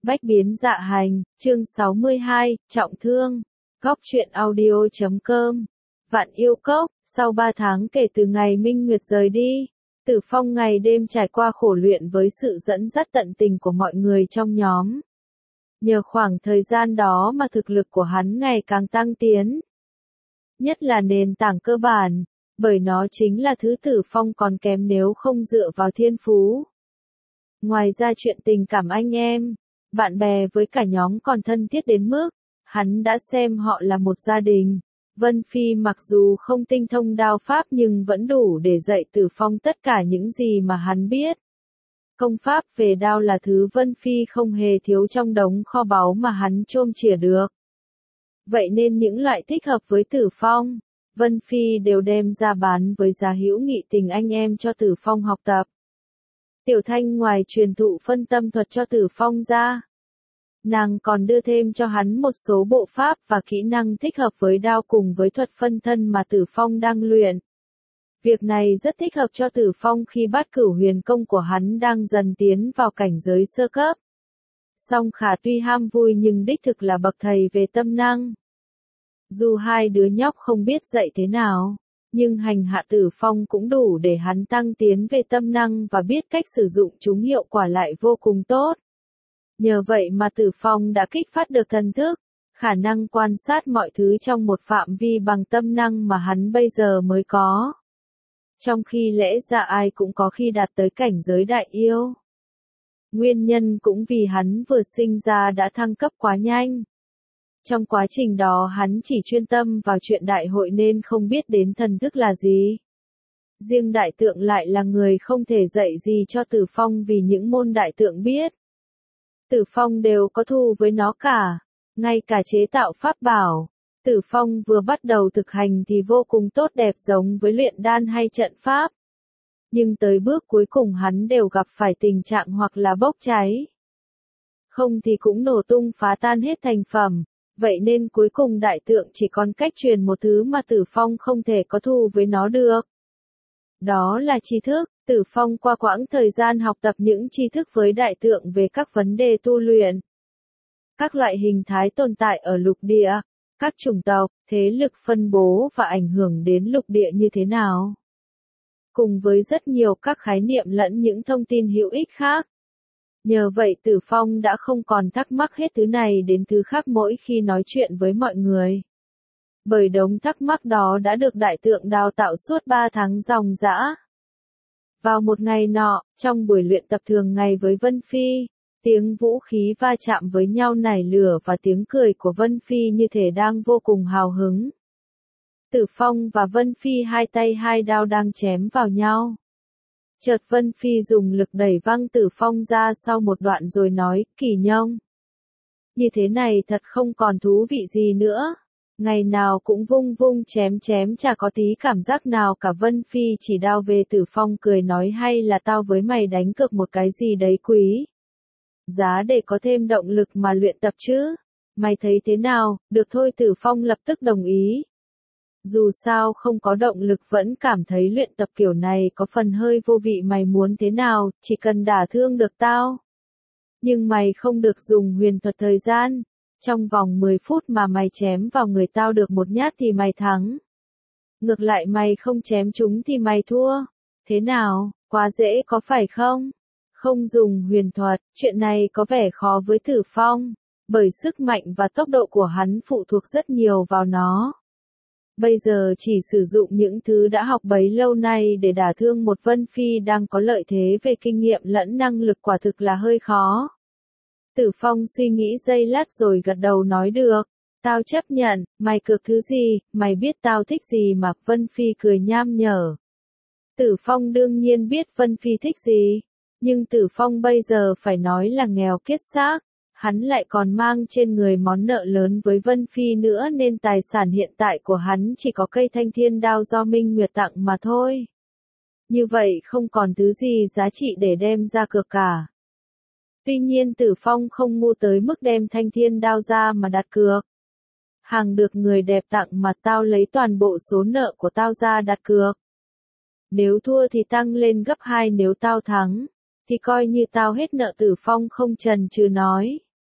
Bách biến dạ hành, chương 62, trọng thương. Góc truyện audio.com. Vạn yêu cốc, sau 3 tháng kể từ ngày Minh Nguyệt rời đi, Tử Phong ngày đêm trải qua khổ luyện với sự dẫn dắt tận tình của mọi người trong nhóm. Nhờ khoảng thời gian đó mà thực lực của hắn ngày càng tăng tiến. Nhất là nền tảng cơ bản, bởi nó chính là thứ Tử Phong còn kém nếu không dựa vào thiên phú. Ngoài ra chuyện tình cảm anh em, bạn bè với cả nhóm còn thân thiết đến mức, hắn đã xem họ là một gia đình. Vân Phi mặc dù không tinh thông đao pháp nhưng vẫn đủ để dạy Tử Phong tất cả những gì mà hắn biết. Công pháp về đao là thứ Vân Phi không hề thiếu trong đống kho báu mà hắn chôm chìa được. Vậy nên những loại thích hợp với Tử Phong, Vân Phi đều đem ra bán với giá hữu nghị tình anh em cho Tử Phong học tập. Tiểu Thanh ngoài truyền thụ phân tâm thuật cho Tử Phong ra, nàng còn đưa thêm cho hắn một số bộ pháp và kỹ năng thích hợp với đao cùng với thuật phân thân mà Tử Phong đang luyện. Việc này rất thích hợp cho Tử Phong khi Bát Cửu huyền công của hắn đang dần tiến vào cảnh giới sơ cấp. Song Khả tuy ham vui nhưng đích thực là bậc thầy về tâm năng. Dù hai đứa nhóc không biết dạy thế nào, nhưng hành hạ Tử Phong cũng đủ để hắn tăng tiến về tâm năng và biết cách sử dụng chúng hiệu quả lại vô cùng tốt. Nhờ vậy mà Tử Phong đã kích phát được thần thức, khả năng quan sát mọi thứ trong một phạm vi bằng tâm năng mà hắn bây giờ mới có. Trong khi lẽ ra ai cũng có khi đạt tới cảnh giới đại yêu. Nguyên nhân cũng vì hắn vừa sinh ra đã thăng cấp quá nhanh. Trong quá trình đó hắn chỉ chuyên tâm vào chuyện đại hội nên không biết đến thần thức là gì. Riêng đại tượng lại là người không thể dạy gì cho Tử Phong vì những môn đại tượng biết. Tử Phong đều có thù với nó cả, ngay cả chế tạo pháp bảo. Tử Phong vừa bắt đầu thực hành thì vô cùng tốt đẹp giống với luyện đan hay trận pháp. Nhưng tới bước cuối cùng hắn đều gặp phải tình trạng hoặc là bốc cháy. Không thì cũng nổ tung phá tan hết thành phẩm. Vậy nên cuối cùng đại tượng chỉ còn cách truyền một thứ mà Tử Phong không thể có thù với nó được. Đó là tri thức. Tử Phong qua quãng thời gian học tập những tri thức với đại tượng về các vấn đề tu luyện. Các loại hình thái tồn tại ở lục địa, các chủng tộc, thế lực phân bố và ảnh hưởng đến lục địa như thế nào. Cùng với rất nhiều các khái niệm lẫn những thông tin hữu ích khác. Nhờ vậy Tử Phong đã không còn thắc mắc hết thứ này đến thứ khác mỗi khi nói chuyện với mọi người. Bởi đống thắc mắc đó đã được đại tượng đào tạo suốt 3 tháng ròng rã. Vào một ngày nọ, trong buổi luyện tập thường ngày với Vân Phi, tiếng vũ khí va chạm với nhau nảy lửa và tiếng cười của Vân Phi như thể đang vô cùng hào hứng. Tử Phong và Vân Phi hai tay hai đao đang chém vào nhau. Chợt Vân Phi dùng lực đẩy văng Tử Phong ra sau một đoạn rồi nói, Kỳ Nhông. Như thế này thật không còn thú vị gì nữa. Ngày nào cũng vung vung chém chém chả có tí cảm giác nào cả. Vân Phi chỉ đao về Tử Phong cười nói hay là tao với mày đánh cược một cái gì đấy quý. Giá để có thêm động lực mà luyện tập chứ. Mày thấy thế nào? Được thôi. Tử Phong lập tức đồng ý. Dù sao không có động lực vẫn cảm thấy luyện tập kiểu này có phần hơi vô vị. Mày muốn thế nào, chỉ cần đả thương được tao. Nhưng mày không được dùng huyền thuật thời gian. Trong vòng 10 phút mà mày chém vào người tao được một nhát thì mày thắng. Ngược lại mày không chém chúng thì mày thua. Thế nào, quá dễ có phải không? Không dùng huyền thuật, chuyện này có vẻ khó với Tử Phong. Bởi sức mạnh và tốc độ của hắn phụ thuộc rất nhiều vào nó. Bây giờ chỉ sử dụng những thứ đã học bấy lâu nay để đả thương một Vân Phi đang có lợi thế về kinh nghiệm lẫn năng lực quả thực là hơi khó. Tử Phong suy nghĩ giây lát rồi gật đầu nói được. Tao chấp nhận, mày cược thứ gì, mày biết tao thích gì mà. Vân Phi cười nham nhở. Tử Phong đương nhiên biết Vân Phi thích gì. Nhưng Tử Phong bây giờ phải nói là nghèo kiết xác. Hắn lại còn mang trên người món nợ lớn với Vân Phi nữa nên tài sản hiện tại của hắn chỉ có cây thanh thiên đao do Minh Nguyệt tặng mà thôi. Như vậy không còn thứ gì giá trị để đem ra cược cả. Tuy nhiên Tử Phong không ngu tới mức đem thanh thiên đao ra mà đặt cược. Hàng được người đẹp tặng mà tao lấy toàn bộ số nợ của tao ra đặt cược. Nếu thua thì tăng lên gấp 2, nếu tao thắng thì coi như tao hết nợ. Tử Phong không chần chừ nói.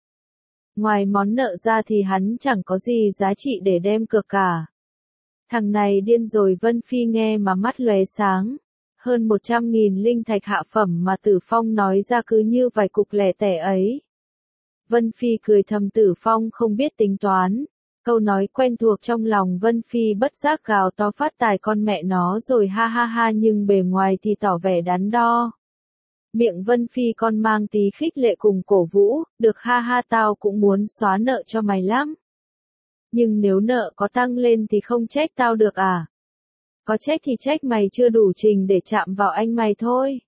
Ngoài món nợ ra thì hắn chẳng có gì giá trị để đem cược cả. Thằng này điên rồi. Vân Phi nghe mà mắt lóe sáng. Hơn 100.000 linh thạch hạ phẩm mà Tử Phong nói ra cứ như vài cục lẻ tẻ ấy. Vân Phi cười thầm, Tử Phong không biết tính toán. Câu nói quen thuộc trong lòng Vân Phi bất giác gào to, phát tài con mẹ nó rồi, ha ha ha, nhưng bề ngoài thì tỏ vẻ đắn đo. Miệng Vân Phi còn mang tí khích lệ cùng cổ vũ, được ha ha, tao cũng muốn xóa nợ cho mày lắm. Nhưng nếu nợ có tăng lên thì không trách tao được à? Có trách thì trách mày chưa đủ trình để chạm vào anh mày thôi.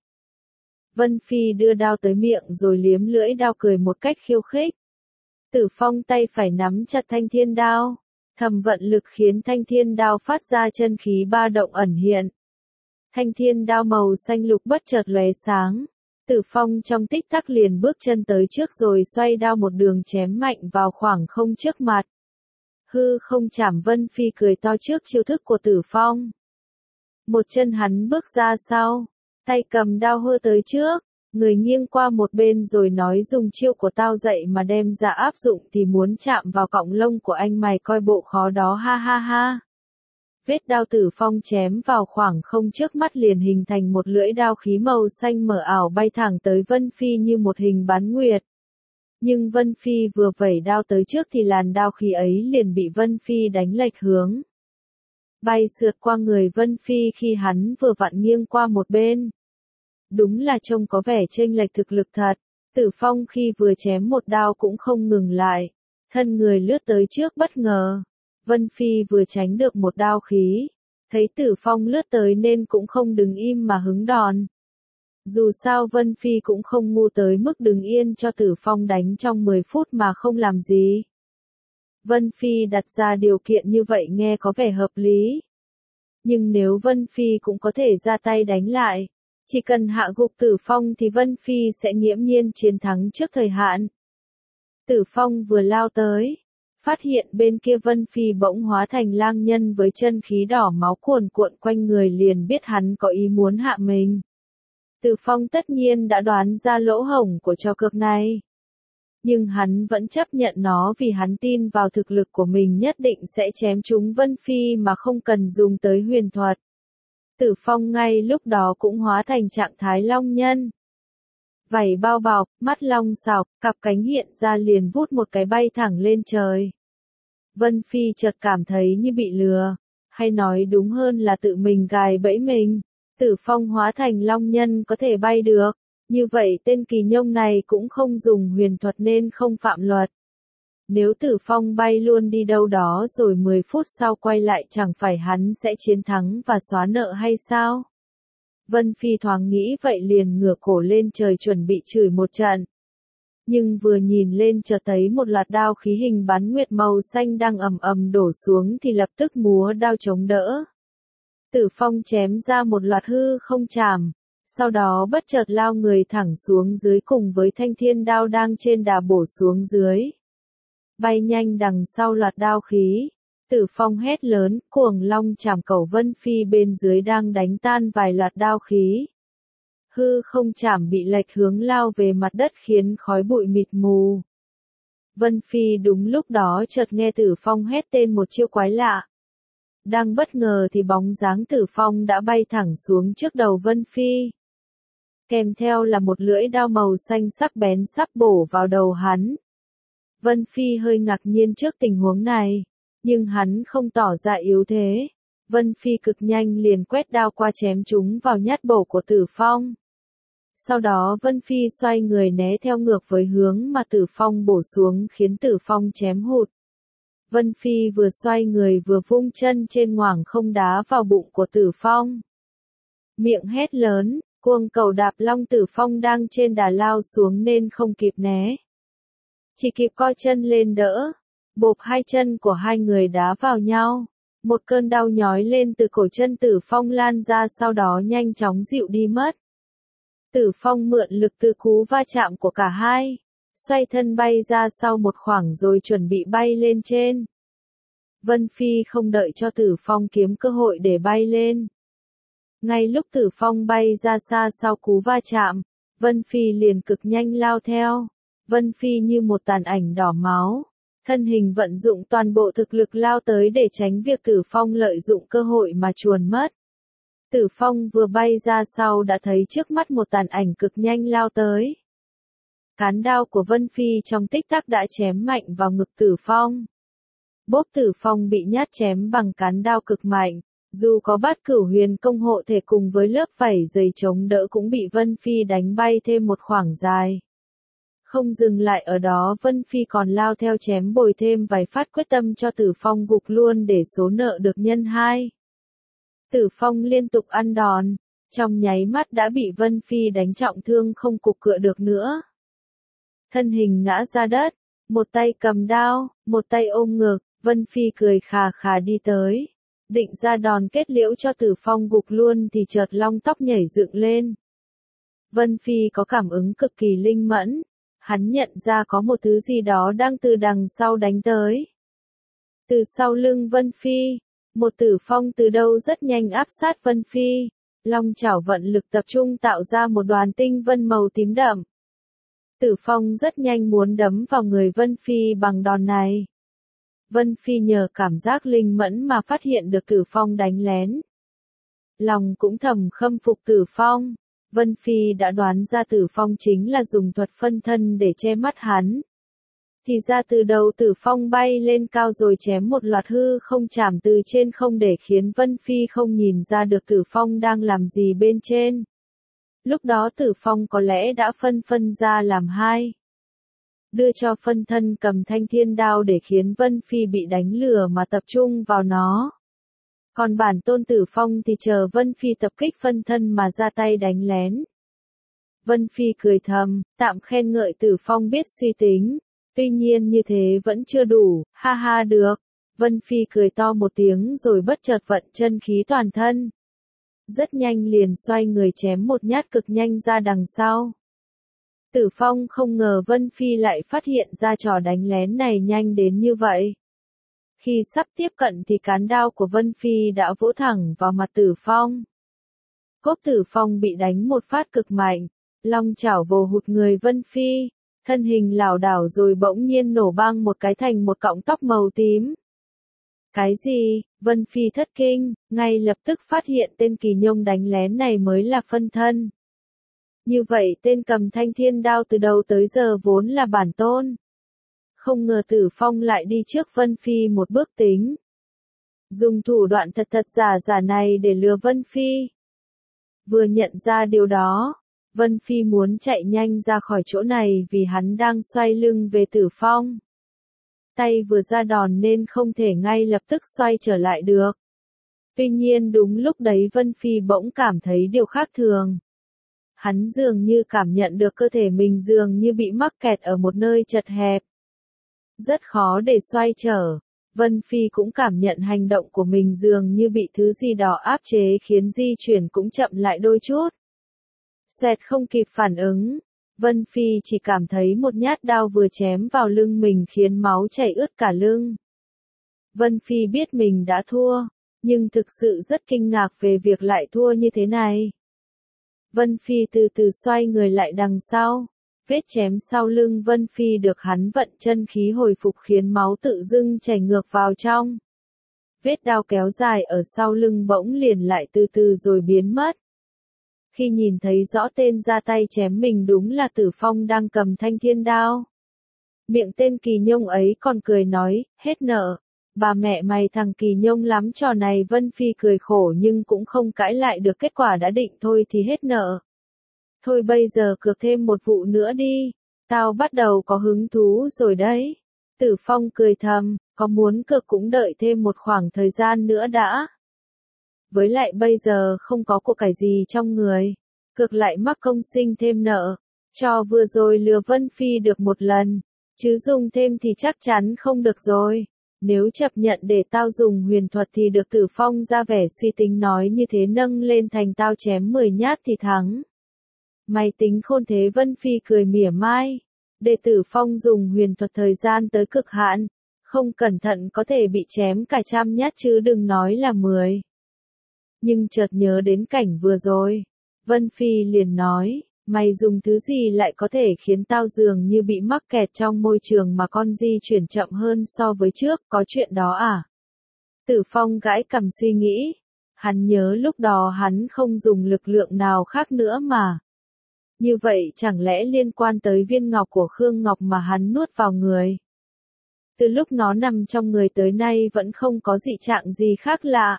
Vân Phi đưa đao tới miệng rồi liếm lưỡi đao, cười một cách khiêu khích. Tử Phong tay phải nắm chặt thanh thiên đao, thầm vận lực khiến thanh thiên đao phát ra chân khí ba động ẩn hiện. Thanh thiên đao màu xanh lục bất chợt lóe sáng. Tử Phong trong tích tắc liền bước chân tới trước rồi xoay đao một đường chém mạnh vào khoảng không trước mặt. Hư không chảm. Vân Phi cười to trước chiêu thức của Tử Phong. Một chân hắn bước ra sau, tay cầm đao hơ tới trước, người nghiêng qua một bên rồi nói, dùng chiêu của tao dạy mà đem ra áp dụng thì muốn chạm vào cọng lông của anh mày coi bộ khó đó, ha ha ha. Vết đao Tử Phong chém vào khoảng không trước mắt liền hình thành một lưỡi đao khí màu xanh mờ ảo bay thẳng tới Vân Phi như một hình bán nguyệt. Nhưng Vân Phi vừa vẩy đao tới trước thì làn đao khí ấy liền bị Vân Phi đánh lệch hướng. Bay sượt qua người Vân Phi khi hắn vừa vặn nghiêng qua một bên. Đúng là trông có vẻ chênh lệch thực lực thật. Tử Phong khi vừa chém một đao cũng không ngừng lại. Thân người lướt tới trước bất ngờ. Vân Phi vừa tránh được một đao khí. Thấy Tử Phong lướt tới nên cũng không đứng im mà hứng đòn. Dù sao Vân Phi cũng không ngu tới mức đứng yên cho Tử Phong đánh trong 10 phút mà không làm gì. Vân Phi đặt ra điều kiện như vậy nghe có vẻ hợp lý. Nhưng nếu Vân Phi cũng có thể ra tay đánh lại, chỉ cần hạ gục Tử Phong thì Vân Phi sẽ nghiễm nhiên chiến thắng trước thời hạn. Tử Phong vừa lao tới, phát hiện bên kia Vân Phi bỗng hóa thành lang nhân với chân khí đỏ máu cuồn cuộn quanh người, liền biết hắn có ý muốn hạ mình. Tử Phong tất nhiên đã đoán ra lỗ hổng của trò cược này. Nhưng hắn vẫn chấp nhận nó vì hắn tin vào thực lực của mình nhất định sẽ chém trúng Vân Phi mà không cần dùng tới huyền thuật. Tử Phong ngay lúc đó cũng hóa thành trạng thái long nhân. Vảy bao bọc, mắt long sọc, cặp cánh hiện ra liền vút một cái bay thẳng lên trời. Vân Phi chợt cảm thấy như bị lừa, hay nói đúng hơn là tự mình gài bẫy mình. Tử Phong hóa thành long nhân có thể bay được. Như vậy tên kỳ nhông này cũng không dùng huyền thuật nên không phạm luật. Nếu Tử Phong bay luôn đi đâu đó rồi 10 phút sau quay lại, chẳng phải hắn sẽ chiến thắng và xóa nợ hay sao? Vân Phi thoáng nghĩ vậy liền ngửa cổ lên trời chuẩn bị chửi một trận. Nhưng vừa nhìn lên chợt thấy một loạt đao khí hình bán nguyệt màu xanh đang ầm ầm đổ xuống thì lập tức múa đao chống đỡ. Tử Phong chém ra một loạt hư không chảm. Sau đó bất chợt lao người thẳng xuống dưới cùng với thanh thiên đao đang trên đà bổ xuống dưới. Bay nhanh đằng sau loạt đao khí. Tử Phong hét lớn, cuồng long chảm cẩu. Vân Phi bên dưới đang đánh tan vài loạt đao khí. Hư không chảm bị lệch hướng lao về mặt đất khiến khói bụi mịt mù. Vân Phi đúng lúc đó chợt nghe Tử Phong hét tên một chiêu quái lạ. Đang bất ngờ thì bóng dáng Tử Phong đã bay thẳng xuống trước đầu Vân Phi. Kèm theo là một lưỡi đao màu xanh sắc bén sắp bổ vào đầu hắn. Vân Phi hơi ngạc nhiên trước tình huống này, nhưng hắn không tỏ ra yếu thế. Vân Phi cực nhanh liền quét đao qua chém chúng vào nhát bổ của Tử Phong. Sau đó Vân Phi xoay người né theo ngược với hướng mà Tử Phong bổ xuống khiến Tử Phong chém hụt. Vân Phi vừa xoay người vừa vung chân trên ngoảng không đá vào bụng của Tử Phong. Miệng hét lớn. Cuồng cầu đạp long. Tử Phong đang trên đà lao xuống nên không kịp né. Chỉ kịp co chân lên đỡ. Bộp hai chân của hai người đá vào nhau. Một cơn đau nhói lên từ cổ chân Tử Phong lan ra, sau đó nhanh chóng dịu đi mất. Tử Phong mượn lực từ cú va chạm của cả hai. Xoay thân bay ra sau một khoảng rồi chuẩn bị bay lên trên. Vân Phi không đợi cho Tử Phong kiếm cơ hội để bay lên. Ngay lúc Tử Phong bay ra xa sau cú va chạm, Vân Phi liền cực nhanh lao theo. Vân Phi như một tàn ảnh đỏ máu, thân hình vận dụng toàn bộ thực lực lao tới để tránh việc Tử Phong lợi dụng cơ hội mà chuồn mất. Tử Phong vừa bay ra sau đã thấy trước mắt một tàn ảnh cực nhanh lao tới. Cán đao của Vân Phi trong tích tắc đã chém mạnh vào ngực Tử Phong. Bốp Tử Phong bị nhát chém bằng cán đao cực mạnh, dù có Bát Cửu Huyền Công hộ thể cùng với lớp vảy dày chống đỡ cũng bị Vân Phi đánh bay thêm một khoảng dài. Không dừng lại ở đó, Vân Phi còn lao theo chém bồi thêm vài phát quyết tâm cho Tử Phong gục luôn để số nợ được nhân 2. Tử Phong liên tục ăn đòn, trong nháy mắt đã bị Vân Phi đánh trọng thương không cục cựa được nữa. Thân hình ngã ra đất, một tay cầm đao, một tay ôm ngực, Vân Phi cười khà khà đi tới. Định ra đòn kết liễu cho Tử Phong gục luôn thì chợt long tóc nhảy dựng lên. Vân Phi có cảm ứng cực kỳ linh mẫn, hắn nhận ra có một thứ gì đó đang từ đằng sau đánh tới. Từ sau lưng Vân Phi, một Tử Phong từ đâu rất nhanh áp sát Vân Phi, long chảo vận lực tập trung tạo ra một đoàn tinh vân màu tím đậm. Tử Phong rất nhanh muốn đấm vào người Vân Phi bằng đòn này. Vân Phi nhờ cảm giác linh mẫn mà phát hiện được Tử Phong đánh lén. Lòng cũng thầm khâm phục Tử Phong. Vân Phi đã đoán ra Tử Phong chính là dùng thuật phân thân để che mắt hắn. Thì ra từ đầu Tử Phong bay lên cao rồi chém một loạt hư không chạm từ trên không để khiến Vân Phi không nhìn ra được Tử Phong đang làm gì bên trên. Lúc đó Tử Phong có lẽ đã phân ra làm 2. Đưa cho phân thân cầm thanh thiên đao để khiến Vân Phi bị đánh lừa mà tập trung vào nó. Còn bản tôn Tử Phong thì chờ Vân Phi tập kích phân thân mà ra tay đánh lén. Vân Phi cười thầm, tạm khen ngợi Tử Phong biết suy tính. Tuy nhiên như thế vẫn chưa đủ, ha ha được. Vân Phi cười to một tiếng rồi bất chợt vận chân khí toàn thân. Rất nhanh liền xoay người chém một nhát cực nhanh ra đằng sau. Tử Phong không ngờ Vân Phi lại phát hiện ra trò đánh lén này nhanh đến như vậy. Khi sắp tiếp cận thì cán đao của Vân Phi đã vỗ thẳng vào mặt Tử Phong. Cốt Tử Phong bị đánh một phát cực mạnh, long chảo vồ hụt người Vân Phi, thân hình lảo đảo rồi bỗng nhiên nổ bang một cái thành một cọng tóc màu tím. Cái gì? Vân Phi thất kinh, ngay lập tức phát hiện tên kỳ nhông đánh lén này mới là phân thân. Như vậy tên cầm thanh thiên đao từ đầu tới giờ vốn là bản tôn. Không ngờ Tử Phong lại đi trước Vân Phi một bước tính. Dùng thủ đoạn thật giả này để lừa Vân Phi. Vừa nhận ra điều đó, Vân Phi muốn chạy nhanh ra khỏi chỗ này vì hắn đang xoay lưng về Tử Phong. Tay vừa ra đòn nên không thể ngay lập tức xoay trở lại được. Tuy nhiên đúng lúc đấy Vân Phi bỗng cảm thấy điều khác thường. Hắn dường như cảm nhận được cơ thể mình dường như bị mắc kẹt ở một nơi chật hẹp. Rất khó để xoay trở. Vân Phi cũng cảm nhận hành động của mình dường như bị thứ gì đó áp chế khiến di chuyển cũng chậm lại đôi chút. Xoẹt không kịp phản ứng. Vân Phi chỉ cảm thấy một nhát đao vừa chém vào lưng mình khiến máu chảy ướt cả lưng. Vân Phi biết mình đã thua, nhưng thực sự rất kinh ngạc về việc lại thua như thế này. Vân Phi từ từ xoay người lại đằng sau. Vết chém sau lưng Vân Phi được hắn vận chân khí hồi phục khiến máu tự dưng chảy ngược vào trong. Vết đao kéo dài ở sau lưng bỗng liền lại từ từ rồi biến mất. Khi nhìn thấy rõ tên ra tay chém mình đúng là Tử Phong đang cầm thanh thiên đao. Miệng tên kỳ nhông ấy còn cười nói, hết nợ. Bà mẹ mày thằng kỳ nhông lắm trò này. Vân Phi cười khổ nhưng cũng không cãi lại được kết quả đã định thôi thì hết nợ. Thôi bây giờ cược thêm một vụ nữa đi. Tao bắt đầu có hứng thú rồi đấy. Tử Phong cười thầm, có muốn cược cũng đợi thêm một khoảng thời gian nữa đã. Với lại bây giờ không có của cải gì trong người. Cược lại mắc công sinh thêm nợ. Trò vừa rồi lừa Vân Phi được một lần. Chứ dùng thêm thì chắc chắn không được rồi. Nếu chấp nhận để tao dùng huyền thuật thì được. Tử Phong ra vẻ suy tính nói như thế nâng lên thành tao chém 10 nhát thì thắng. Mày tính khôn thế. Vân Phi cười mỉa mai. Để Tử Phong dùng huyền thuật thời gian tới cực hạn. Không cẩn thận có thể bị chém cả 100 nhát chứ đừng nói là 10. Nhưng chợt nhớ đến cảnh vừa rồi. Vân Phi liền nói, Mày dùng thứ gì lại có thể khiến tao dường như bị mắc kẹt trong môi trường mà con di chuyển chậm hơn so với trước, có chuyện đó à? Tử Phong gãi cằm suy nghĩ. Hắn nhớ lúc đó hắn không dùng lực lượng nào khác nữa mà. Như vậy chẳng lẽ liên quan tới viên ngọc của Khương Ngọc mà hắn nuốt vào người? Từ lúc nó nằm trong người tới nay vẫn không có dị trạng gì khác lạ.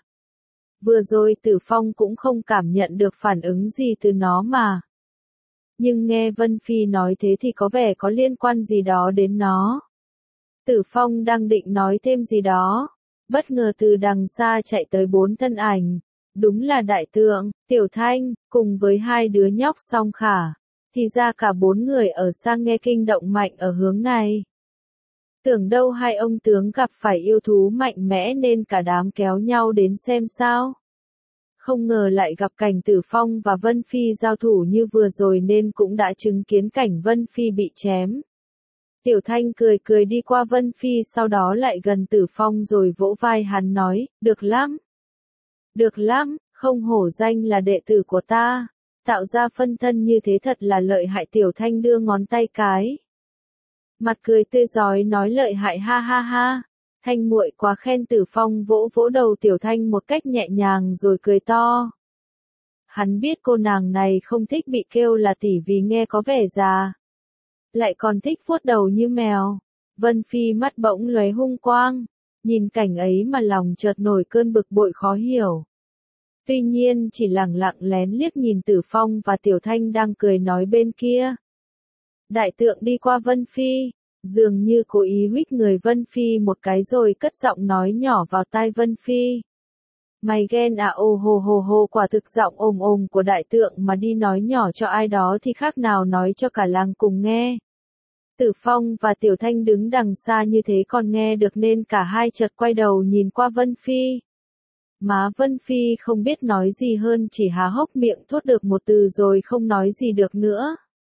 Vừa rồi Tử Phong cũng không cảm nhận được phản ứng gì từ nó mà. Nhưng nghe Vân Phi nói thế thì có vẻ có liên quan gì đó đến nó. Tử Phong đang định nói thêm gì đó. Bất ngờ từ đằng xa chạy tới 4 thân ảnh. Đúng là Đại Tượng, Tiểu Thanh, cùng với 2 đứa nhóc Song Khả. Thì ra cả 4 người ở sang nghe kinh động mạnh ở hướng này. Tưởng đâu hai ông tướng gặp phải yêu thú mạnh mẽ nên cả đám kéo nhau đến xem sao. Không ngờ lại gặp cảnh Tử Phong và Vân Phi giao thủ như vừa rồi nên cũng đã chứng kiến cảnh Vân Phi bị chém. Tiểu Thanh cười cười đi qua Vân Phi sau đó lại gần Tử Phong rồi vỗ vai hắn nói, được lắm. Được lắm, không hổ danh là đệ tử của ta. Tạo ra phân thân như thế thật là lợi hại. Tiểu Thanh đưa ngón tay cái. Mặt cười tươi rói nói lợi hại ha ha ha. Thanh muội quá khen. Tử Phong vỗ vỗ đầu Tiểu Thanh một cách nhẹ nhàng rồi cười to. Hắn biết cô nàng này không thích bị kêu là tỷ vì nghe có vẻ già. Lại còn thích vuốt đầu như mèo. Vân Phi mắt bỗng lóe hung quang. Nhìn cảnh ấy mà lòng chợt nổi cơn bực bội khó hiểu. Tuy nhiên chỉ lẳng lặng lén liếc nhìn Tử Phong và Tiểu Thanh đang cười nói bên kia. Đại Tượng đi qua Vân Phi, dường như cố ý huých người Vân Phi một cái rồi cất giọng nói nhỏ vào tai Vân Phi. Mày ghen à? Ô hồ hồ hồ, quả thực giọng ồm ồm của Đại Tượng mà đi nói nhỏ cho ai đó thì khác nào nói cho cả làng cùng nghe. Tử Phong và Tiểu Thanh đứng đằng xa như thế còn nghe được nên cả hai chợt quay đầu nhìn qua Vân Phi. Má Vân Phi không biết nói gì hơn, chỉ há hốc miệng thốt được một từ rồi không nói gì được nữa.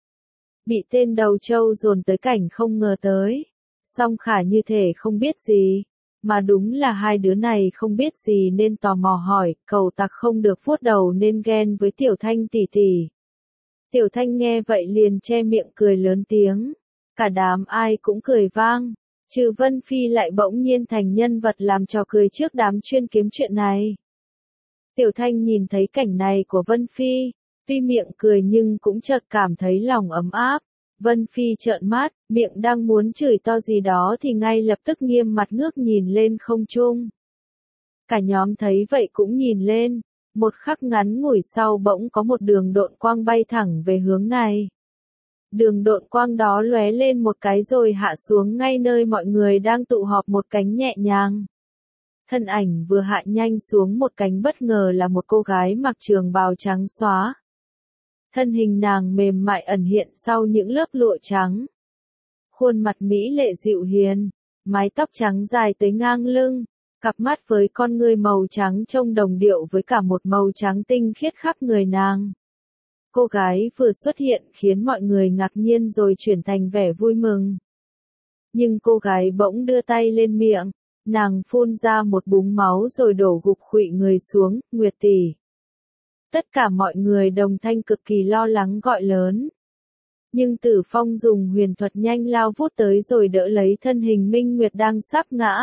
Bị tên đầu trâu dồn tới cảnh không ngờ tới. Song Khả như thể không biết gì. Mà đúng là hai đứa này không biết gì nên tò mò hỏi, cẩu tặc không được vuốt đầu nên ghen với Tiểu Thanh tỷ tỷ. Tiểu Thanh nghe vậy liền che miệng cười lớn tiếng. Cả đám ai cũng cười vang. Trừ Vân Phi lại bỗng nhiên thành nhân vật làm trò cười trước đám chuyên kiếm chuyện này. Tiểu Thanh nhìn thấy cảnh này của Vân Phi, tuy miệng cười nhưng cũng chợt cảm thấy lòng ấm áp. Vân Phi trợn mắt, miệng đang muốn chửi to gì đó thì ngay lập tức nghiêm mặt ngước nhìn lên không trung. Cả nhóm thấy vậy cũng nhìn lên, một khắc ngắn ngủi sau bỗng có một đường độn quang bay thẳng về hướng này. Đường độn quang đó lóe lên một cái rồi hạ xuống ngay nơi mọi người đang tụ họp một cánh nhẹ nhàng. Thân ảnh vừa hạ nhanh xuống một cánh bất ngờ là một cô gái mặc trường bào trắng xóa. Thân hình nàng mềm mại ẩn hiện sau những lớp lụa trắng. Khuôn mặt mỹ lệ dịu hiền, mái tóc trắng dài tới ngang lưng, cặp mắt với con ngươi màu trắng trông đồng điệu với cả một màu trắng tinh khiết khắp người nàng. Cô gái vừa xuất hiện khiến mọi người ngạc nhiên rồi chuyển thành vẻ vui mừng. Nhưng cô gái bỗng đưa tay lên miệng, nàng phun ra một búng máu rồi đổ gục khuỵu người xuống, Nguyệt tỷ. Tất cả mọi người đồng thanh cực kỳ lo lắng gọi lớn. Nhưng Tử Phong dùng huyền thuật nhanh lao vút tới rồi đỡ lấy thân hình Minh Nguyệt đang sắp ngã.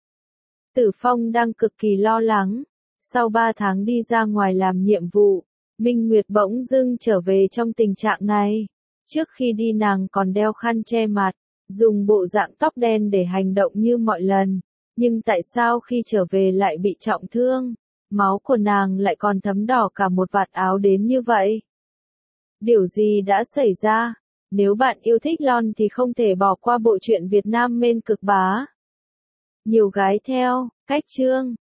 Tử Phong đang cực kỳ lo lắng. Sau 3 tháng đi ra ngoài làm nhiệm vụ, Minh Nguyệt bỗng dưng trở về trong tình trạng này. Trước khi đi nàng còn đeo khăn che mặt, dùng bộ dạng tóc đen để hành động như mọi lần. Nhưng tại sao khi trở về lại bị trọng thương? Máu của nàng lại còn thấm đỏ cả một vạt áo đến như vậy. Điều gì đã xảy ra? Nếu bạn yêu thích Lon thì không thể bỏ qua bộ truyện Việt Nam Mên Cực Bá. Nhiều gái theo, cách chương.